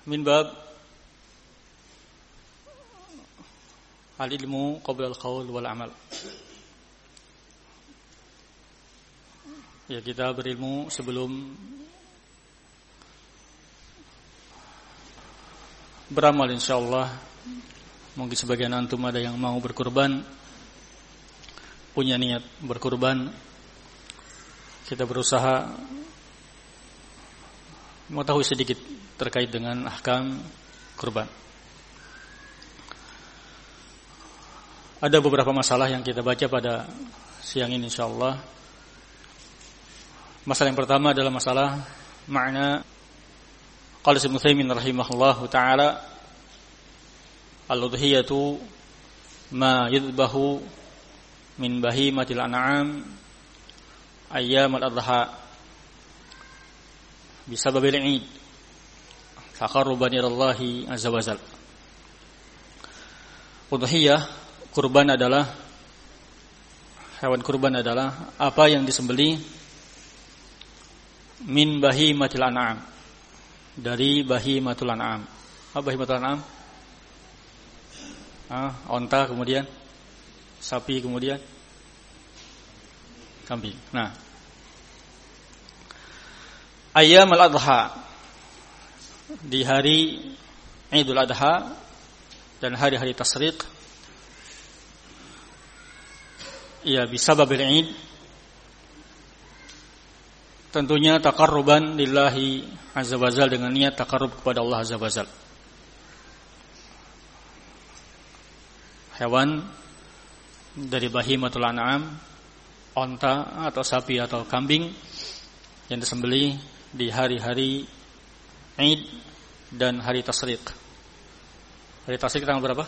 min bab al-ilmu qabla al-qaul wal amal. Ya, kita berilmu sebelum beramal insyaallah. Mungkin sebagian antum ada yang mau berkurban, punya niat berkurban. Kita berusaha mengetahui sedikit terkait dengan ahkam kurban. Ada beberapa masalah yang kita baca pada siang ini insyaallah. Masalah yang pertama adalah masalah makna qala Ibnu Utsaimin rahimahullahu taala, al-udhiyatu ma yudbahu min bahimatil an'am ayyamal adha bisababil 'id taqarruban ila Allah azza wa jalla. Udhiyah, kurban adalah, hewan kurban adalah apa yang disembelih min bahimatil an'am, dari bahimatul an'am. Apa bahimatul an'am? Onta, kemudian sapi, kemudian kambing. Nah, ayyamul adha, di hari Idul Adha dan hari-hari tasyrik, ya bisababil Id, tentunya taqarruban lillahi azza wa jalla, dengan niat taqarrub kepada Allah azza wa jalla. Hewan dari bahimatul an'am, onta atau sapi atau kambing yang disembelih di hari-hari Id dan hari tasyrik. Hari tasyrik tanggal berapa?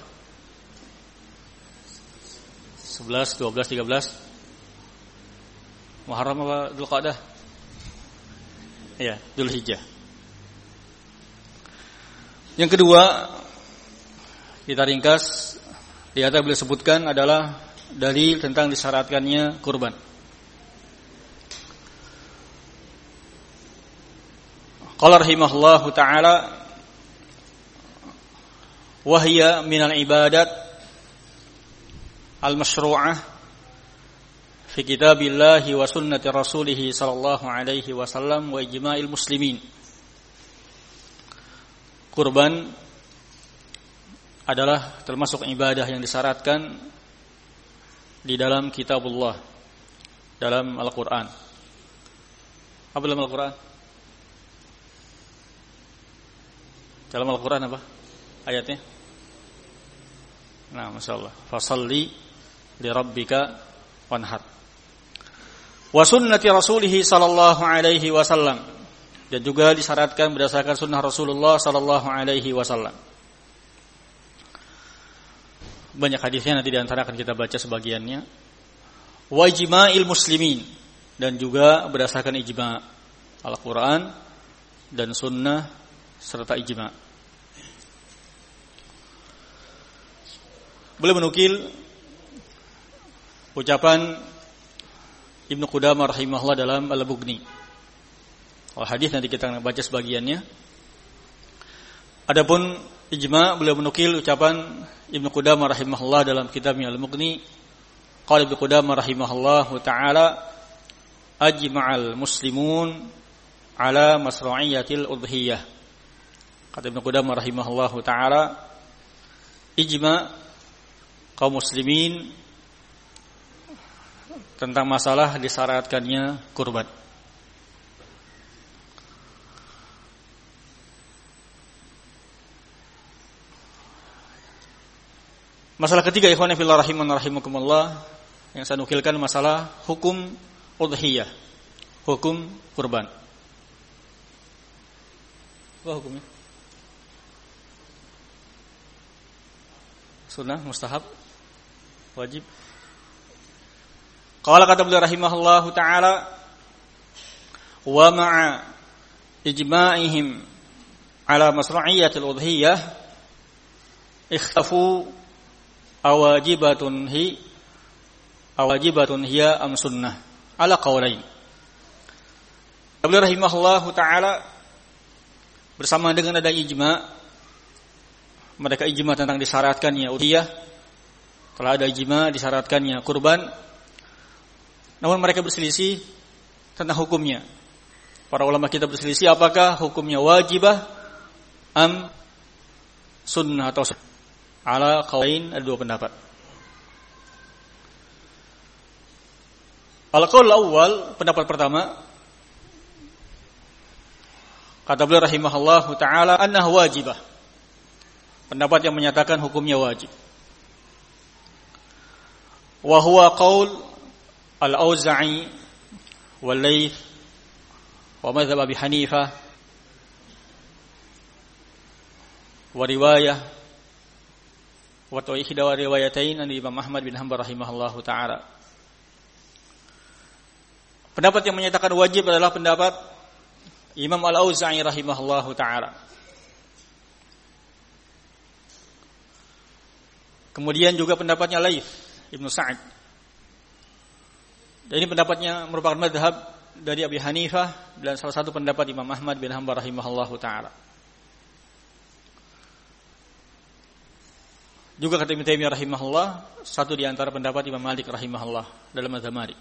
11, 12, 13 Muharram apa Dzulqa'dah? Ya, Dzulhijjah. Yang kedua, kita ringkas, di atas beliau sebutkan adalah dalil tentang disyaratkannya kurban. Qala rahimahullahu ta'ala, wa hiya minal ibadat al-masyru'ah fi kitabillahi wa sunnati rasulih sallallahu alaihi wasallam wa ijma'il muslimin. Kurban adalah termasuk ibadah yang disyaratkan di dalam kitabullah, dalam Al-Quran. Apa dalam Al-Quran? Dalam Al-Quran apa ayatnya? Nah, masyaallah. Fasalli li rabbika wanhar. Wa sunnati rasulih sallallahu alaihi wasallam, dan juga disyaratkan berdasarkan sunnah Rasulullah sallallahu alaihi wasallam. Banyak hadisnya, nanti di antara akan kita baca sebagiannya. Wa ijma'il muslimin, dan juga berdasarkan ijma' Al-Quran dan sunnah serta ijma'. Boleh menukil ucapan Ibnu Qudamah rahimahullah dalam Al-Mughni. Hadis nanti kita akan baca sebagiannya. Adapun ijma', beliau menukil ucapan Ibnu Qudamah rahimahullah dalam kitabnya Al-Mughni. Qala Ibnu Qudamah rahimahullahu ta'ala, ajma'al muslimun ala masru'iyatil udhiyah. Kata Ibnu Qudamah rahimahullahu ta'ala, ijma' kaum muslimin tentang masalah disyaratkannya kurban. Masalah ketiga, ikhwan fillah rahiman rahimakumullah, yang saya nukilkan masalah hukum udhiyah, hukum kurban. Apa hukumnya? Sunnah, mustahab, wajib. Qala, kata beliau rahimahullahu ta'ala, wa ma'a ijma'ihim ala masru'iyyatil udhiyah ikhtafu awajibatun hiya am sunnah ala qawlain. Beliau rahimahullahu ta'ala bersama dengan ada ijma, mereka ijma tentang disyaratkannya udhiyah, telah ada ijma disyaratkannya kurban, namun mereka berselisih tentang hukumnya. Para ulama kita berselisih apakah hukumnya wajibah am sunnah atau sunnah. Ala qaulain, ada dua pendapat. Al-qaul awal, pendapat pertama, kata beliau rahimahullahu taala annahu wajibah. Pendapat yang menyatakan hukumnya wajib. Wa huwa qaul al-Auza'i wal Laits wa madhhab Abi Hanifah wa riwayah wa ihda wa riwayatain an Imam Ahmad bin Hanbal rahimahullahu taala. Pendapat yang menyatakan wajib adalah pendapat Imam Al-Auza'i rahimahullahu taala. Kemudian juga pendapatnya Laits Ibnu Sa'ad. Dan ini pendapatnya merupakan mazhab dari Abi Hanifah dan salah satu pendapat Imam Ahmad bin Hanbal rahimahullahu taala. Juga kata Ibnu Taimiyah rahimahullah, satu di antara pendapat Imam Malik rahimahullah dalam mazhab Malik.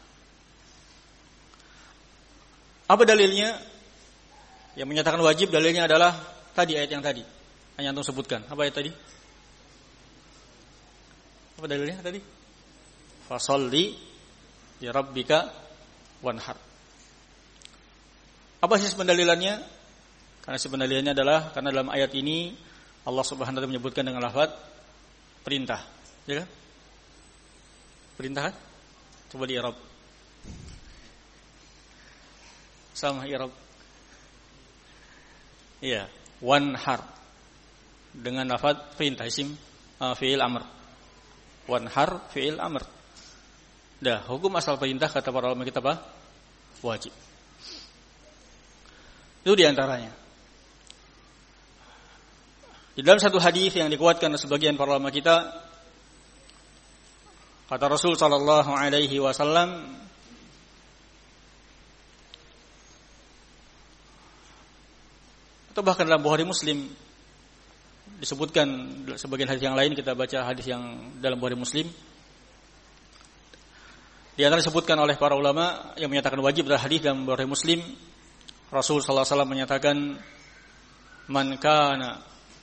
Apa dalilnya? Yang menyatakan wajib dalilnya adalah tadi ayat yang tadi yang antum sebutkan. Apa ayat tadi? Apa dalilnya tadi? Fasholli li rabbika wanhar. Apa sih pendalilannya? Karena si pendalilannya adalah karena dalam ayat ini Allah Subhanahu wa taala menyebutkan dengan lafaz perintah, ya kan? Perintah kan? Coba di i'rab. Sama i'rab. Iya, wanhar dengan lafaz perintah isim fi'il amr. Wanhar fi'il amr. Dah, hukum asal perintah kata para ulama kita apa? Wajib. Itu di antaranya. Di dalam satu hadis yang dikuatkan oleh sebagian para ulama kita, kata Rasul sallallahu alaihi wasallam, atau bahkan dalam Bukhari Muslim disebutkan sebagian hadis yang lain, kita baca hadis yang dalam Bukhari Muslim. Di antara disebutkan oleh para ulama yang menyatakan wajib adalah hadis dalam Bukhari Muslim. Rasul sallallahu alaihi wasallam menyatakan, "Man kana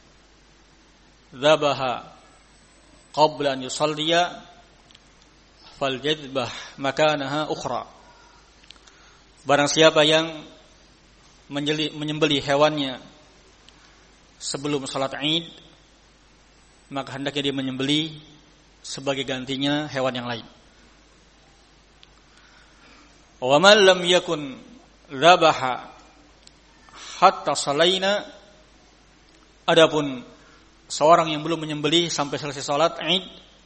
dzabaha qabla an yusalliya falyadbah makanaha ukhra." Barang siapa yang menyembelih hewannya sebelum salat Id, maka hendaknya dia menyembelih sebagai gantinya hewan yang lain. Wa man lam yakun dzabaha hatta salaina, adapun seorang yang belum menyembelih sampai selesai salat Id,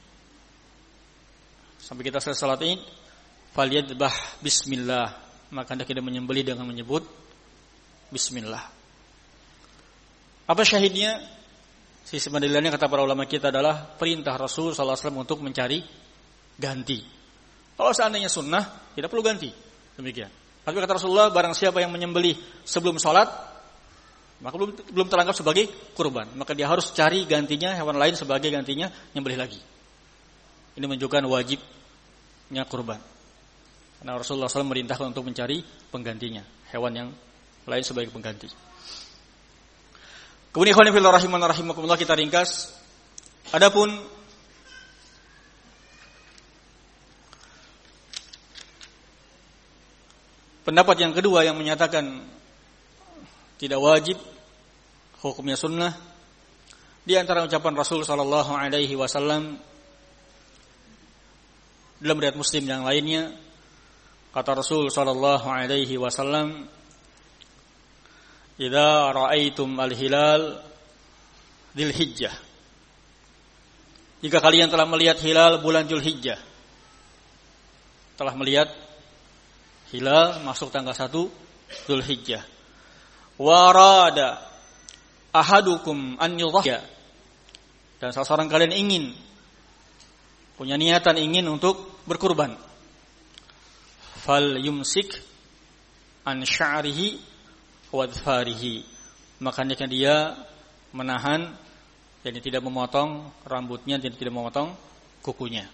sampai kita selesai salat Id, falyadbah bismillah, maka hendaknya dia menyembelih dengan menyebut bismillah. Apa syahidnya? Sisi pendalilannya kata para ulama kita adalah perintah Rasul sallallahu alaihi wasallam untuk mencari ganti. Kalau seandainya sunnah, tidak perlu ganti. Demikian. Tapi kata Rasulullah, barang siapa yang menyembelih sebelum salat, maka belum teranggap sebagai kurban. Maka dia harus cari gantinya, hewan lain sebagai gantinya, nyembelih lagi. Ini menunjukkan wajibnya kurban. Karena Rasulullah SAW merintahkan untuk mencari penggantinya, hewan yang lain sebagai pengganti. Kemudian ikhwan fillah rahimana rahimakumullah, kita ringkas. Adapun pendapat yang kedua yang menyatakan tidak wajib, hukumnya sunnah, di antara ucapan Rasul sallallahu alaihi wasallam dalam riwayat Muslim yang lainnya, kata Rasul sallallahu alaihi wasallam, "Idza ra'aitum al-hilal Dzulhijjah." Jika kalian telah melihat hilal bulan Dzulhijjah, telah melihat hilal masuk tanggal 1 Dzulhijjah, warada ahadukum an yudhhiya, dan salah seorang kalian ingin, punya niatan ingin untuk berkurban, fal yumsik an sya'rihi wa dhfarihi, maka hendaknya dia menahan, jadi tidak memotong rambutnya dan tidak memotong kukunya.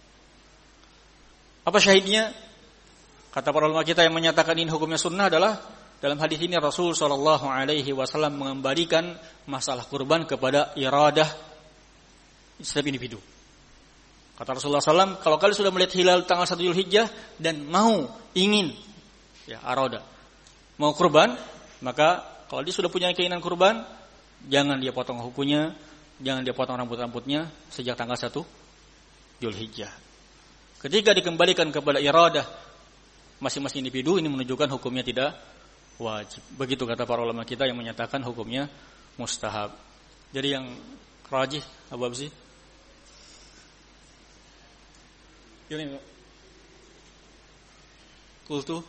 Apa syahidnya? Kata para ulama kita yang menyatakan ini hukumnya sunnah adalah dalam hadis ini Rasul sallallahu alaihi wasallam mengembalikan masalah kurban kepada iradah setiap individu. Kata Rasulullah SAW, kalau kalian sudah melihat hilal tanggal 1 Zulhijjah dan ingin arada, mau kurban, maka kalau dia sudah punya keinginan kurban, jangan dia potong kukunya, jangan dia potong rambut-rambutnya sejak tanggal 1 Zulhijjah. Ketika dikembalikan kepada iradah masing-masing individu, ini menunjukkan hukumnya tidak wajib. Begitu kata para ulama kita yang menyatakan hukumnya mustahab. Jadi yang rajih apa sih? Ini kultu.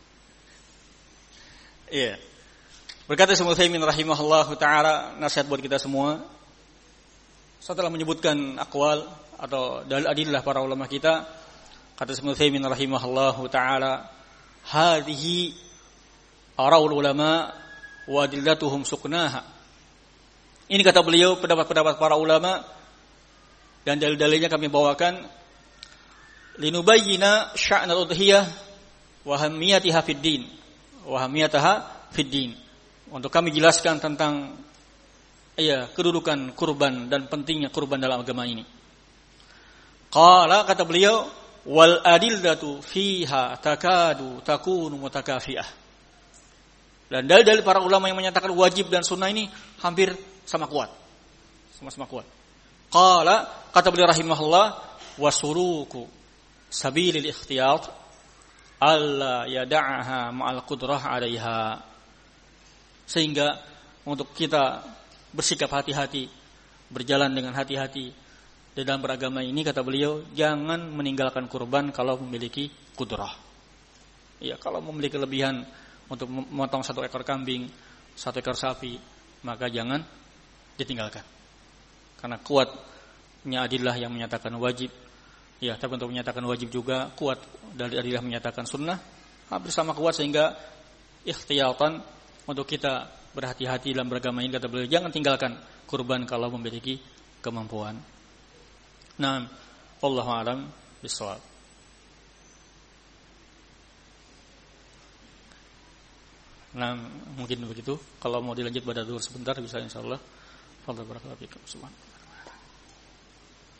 Iya. Berkata Syekh Utsaimin rahimahullahu taala, nasihat buat kita semua. Setelah menyebutkan aqwal atau dalil-adillah para ulama kita, kata Syekh Utsaimin rahimahullahu taala, hadhihi araul ulama wa adillatuhum suqnaha. Ini kata beliau pendapat-pendapat para ulama dan dalil-dalilnya kami bawakan linubayyina sya'nal udhiyah wa hamiyatiha fid din wa hamiyataha fid din, untuk kami jelaskan tentang kedudukan kurban dan pentingnya kurban dalam agama ini. Qala, kata beliau, wal adillatu fiha takadu takunu mutakafiah. Dan dalil-dalil para ulama yang menyatakan wajib dan sunnah ini hampir sama kuat. Sama-sama kuat. Qala, kata beliau rahimahullah, wasuruku sabilil ikhtiyat alla yada'aha ma'al qudrah 'alaiha. Sehingga untuk kita bersikap hati-hati, berjalan dengan hati-hati di dalam beragama ini, kata beliau, jangan meninggalkan kurban kalau memiliki qudrah. Ya, kalau memiliki kelebihan untuk memotong 1 ekor kambing, 1 ekor sapi, maka jangan ditinggalkan. Karena kuatnya adillah yang menyatakan wajib. Ya, tapi untuk menyatakan wajib juga kuat dari adillah menyatakan sunnah, hampir sama kuat, sehingga ikhtiyatan untuk kita berhati-hati dalam beragama ini, kata beliau, jangan tinggalkan kurban kalau memiliki kemampuan. Nah, wallahu a'lam bishawab. Nah, mungkin begitu. Kalau mau dilanjut pada dulu sebentar bisa insyaallah. Fadhil barakallahu fikum. Subhanallah.